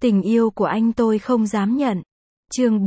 Tình yêu của anh tôi không dám nhận. Chương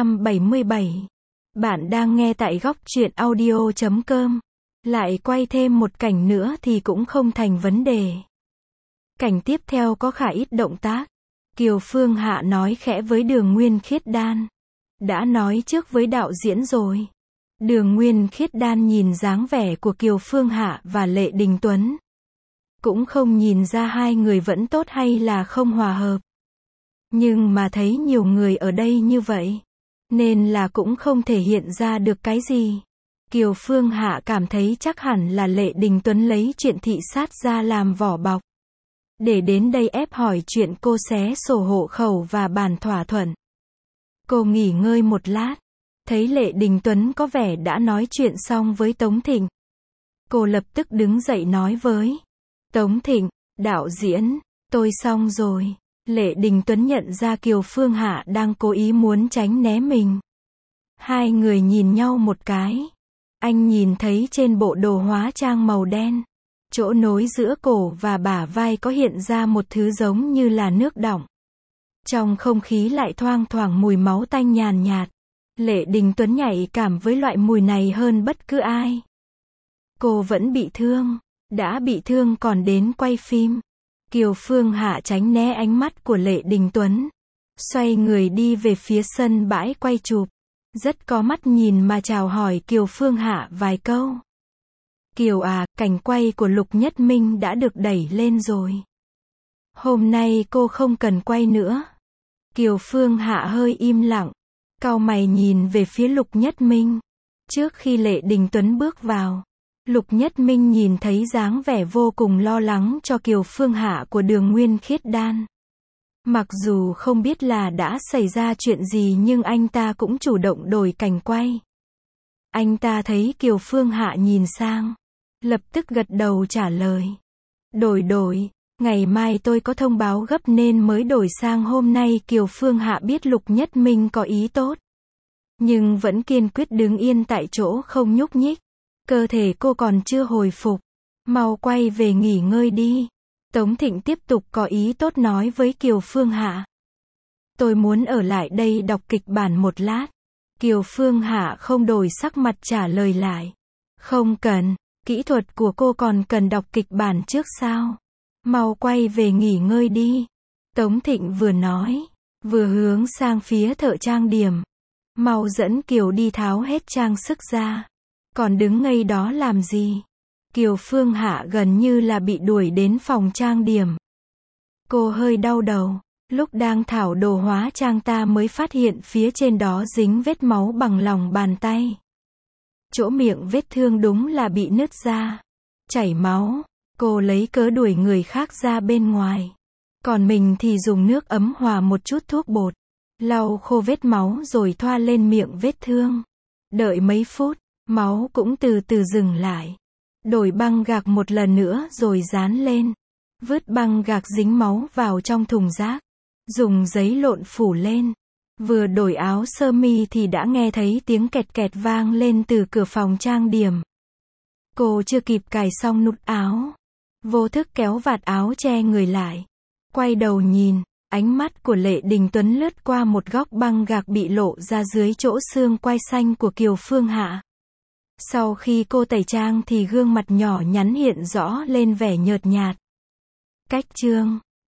477. Bạn đang nghe tại góc truyện audio.com. Lại quay thêm một cảnh nữa thì cũng không thành vấn đề. Cảnh tiếp theo có khá ít động tác. Kiều Phương Hạ nói khẽ với Đường Nguyên Khiết Đan. Đã nói trước với đạo diễn rồi. Đường Nguyên Khiết Đan nhìn dáng vẻ của Kiều Phương Hạ và Lệ Đình Tuấn. Cũng không nhìn ra hai người vẫn tốt hay là không hòa hợp. Nhưng mà thấy nhiều người ở đây như vậy, nên là cũng không thể hiện ra được cái gì. Kiều Phương Hạ cảm thấy chắc hẳn là Lệ Đình Tuấn lấy chuyện thị sát ra làm vỏ bọc. Để đến đây ép hỏi chuyện cô xé sổ hộ khẩu và bản thỏa thuận. Cô nghỉ ngơi một lát, thấy Lệ Đình Tuấn có vẻ đã nói chuyện xong với Tống Thịnh. Cô lập tức đứng dậy nói với Tống Thịnh, đạo diễn, tôi xong rồi. Lệ Đình Tuấn nhận ra Kiều Phương Hạ đang cố ý muốn tránh né mình. Hai người nhìn nhau một cái. Anh nhìn thấy trên bộ đồ hóa trang màu đen, chỗ nối giữa cổ và bả vai có hiện ra một thứ giống như là nước đọng. Trong không khí lại thoang thoảng mùi máu tanh nhàn nhạt. Lệ Đình Tuấn nhạy cảm với loại mùi này hơn bất cứ ai. Cô vẫn bị thương, đã bị thương còn đến quay phim. Kiều Phương Hạ tránh né ánh mắt của Lệ Đình Tuấn, xoay người đi về phía sân bãi quay chụp. Rất có mắt nhìn mà chào hỏi Kiều Phương Hạ vài câu. Kiều à, cảnh quay của Lục Nhất Minh đã được đẩy lên rồi. Hôm nay cô không cần quay nữa. Kiều Phương Hạ hơi im lặng, cau mày nhìn về phía Lục Nhất Minh. Trước khi Lệ Đình Tuấn bước vào, Lục Nhất Minh nhìn thấy dáng vẻ vô cùng lo lắng cho Kiều Phương Hạ của Đường Nguyên Khiết Đan. Mặc dù không biết là đã xảy ra chuyện gì nhưng anh ta cũng chủ động đổi cảnh quay. Anh ta thấy Kiều Phương Hạ nhìn sang, lập tức gật đầu trả lời. Đổi, ngày mai tôi có thông báo gấp nên mới đổi sang hôm nay. Kiều Phương Hạ biết Lục Nhất Minh có ý tốt, nhưng vẫn kiên quyết đứng yên tại chỗ không nhúc nhích. Cơ thể cô còn chưa hồi phục. Mau quay về nghỉ ngơi đi. Tống Thịnh tiếp tục có ý tốt nói với Kiều Phương Hạ. Tôi muốn ở lại đây đọc kịch bản một lát. Kiều Phương Hạ không đổi sắc mặt trả lời lại. Không cần, kỹ thuật của cô còn cần đọc kịch bản trước sao? Mau quay về nghỉ ngơi đi. Tống Thịnh vừa nói, vừa hướng sang phía thợ trang điểm. Mau dẫn Kiều đi tháo hết trang sức ra. Còn đứng ngây đó làm gì? Kiều Phương Hạ gần như là bị đuổi đến phòng trang điểm. Cô hơi đau đầu. Lúc đang thảo đồ hóa trang ta mới phát hiện phía trên đó dính vết máu bằng lòng bàn tay. Chỗ miệng vết thương đúng là bị nứt ra, chảy máu. Cô lấy cớ đuổi người khác ra bên ngoài. Còn mình thì dùng nước ấm hòa một chút thuốc bột, lau khô vết máu rồi thoa lên miệng vết thương. Đợi mấy phút, máu cũng từ từ dừng lại. Đổi băng gạc một lần nữa rồi dán lên. Vứt băng gạc dính máu vào trong thùng rác. Dùng giấy lộn phủ lên. Vừa đổi áo sơ mi thì đã nghe thấy tiếng kẹt kẹt vang lên từ cửa phòng trang điểm. Cô chưa kịp cài xong nút áo, vô thức kéo vạt áo che người lại. Quay đầu nhìn, ánh mắt của Lệ Đình Tuấn lướt qua một góc băng gạc bị lộ ra dưới chỗ xương quai xanh của Kiều Phương Hạ. Sau khi cô tẩy trang thì gương mặt nhỏ nhắn hiện rõ lên vẻ nhợt nhạt. Cách chương